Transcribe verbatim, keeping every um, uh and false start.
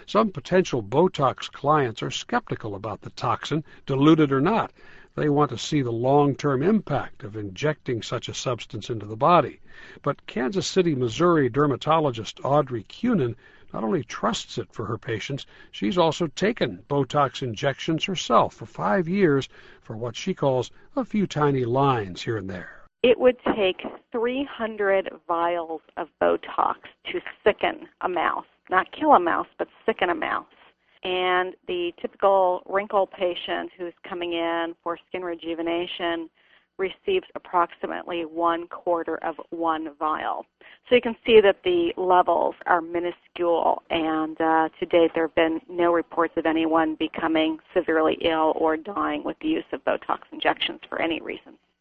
Some potential Botox clients are skeptical about the toxin, diluted or not. They want to see the long-term impact of injecting such a substance into the body. But Kansas City, Missouri dermatologist Audrey Cunin not only trusts it for her patients, she's also taken Botox injections herself for five years for what she calls a few tiny lines here and there. It would take three hundred vials of Botox to sicken a mouse. Not kill a mouse, but sicken a mouse. And the typical wrinkle patient who's coming in for skin rejuvenation receives approximately one quarter of one vial. So you can see that the levels are minuscule, and uh, to date there have been no reports of anyone becoming severely ill or dying with the use of Botox injections for any reason.